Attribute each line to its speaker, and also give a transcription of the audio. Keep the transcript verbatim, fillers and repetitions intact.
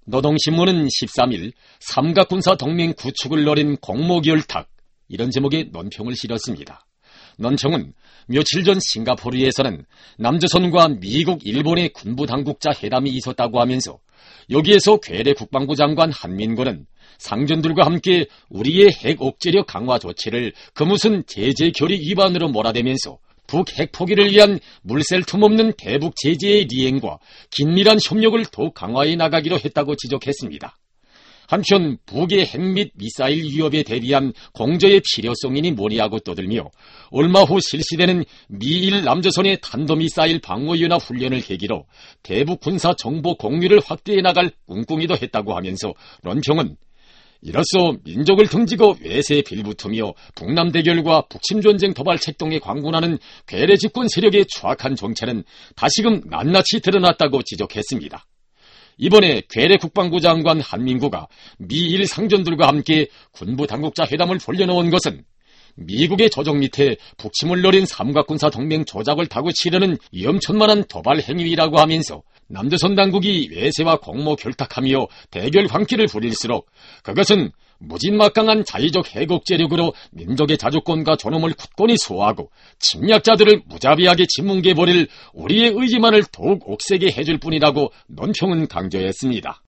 Speaker 1: 노동신문은 십삼일 삼각군사 동맹 구축을 노린 공모결탁, 이런 제목의 논평을 실었습니다. 논평은 며칠 전 싱가포르에서는 남조선과 미국, 일본의 군부 당국자 회담이 있었다고 하면서 여기에서 괴뢰 국방부 장관 한민구는 상전들과 함께 우리의 핵 억제력 강화 조치를 그 무슨 제재 결의 위반으로 몰아대면서 북 핵 포기를 위한 물샐 틈 없는 대북 제재의 리행과 긴밀한 협력을 더욱 강화해 나가기로 했다고 지적했습니다. 한편 북의 핵 및 미사일 위협에 대비한 공조의 필요성이니 뭐니하고 떠들며 얼마 후 실시되는 미일 남조선의 탄도미사일 방어연합 훈련을 계기로 대북 군사 정보 공유를 확대해 나갈 꿍꿍이도 했다고 하면서 논평은 이로써 민족을 등지고 외세에 빌붙으며 북남 대결과 북침 전쟁 도발 책동에 광분하는 괴뢰 집권 세력의 추악한 정체는 다시금 낱낱이 드러났다고 지적했습니다. 이번에 괴뢰 국방부 장관 한민구가 미일 상전들과 함께 군부 당국자 회담을 벌려놓은 것은 미국의 조정 밑에 북침을 노린 삼각군사 동맹 조작을 타고 치르는 위험천만한 도발 행위라고 하면서 남조선 당국이 외세와 공모 결탁하며 대결 광기를 부릴수록 그것은 무진막강한 자의적 해곡제력으로 민족의 자주권과 존엄을 굳건히 수호하고 침략자들을 무자비하게 짓뭉개버릴 우리의 의지만을 더욱 옥세게 해줄 뿐이라고 논평은 강조했습니다.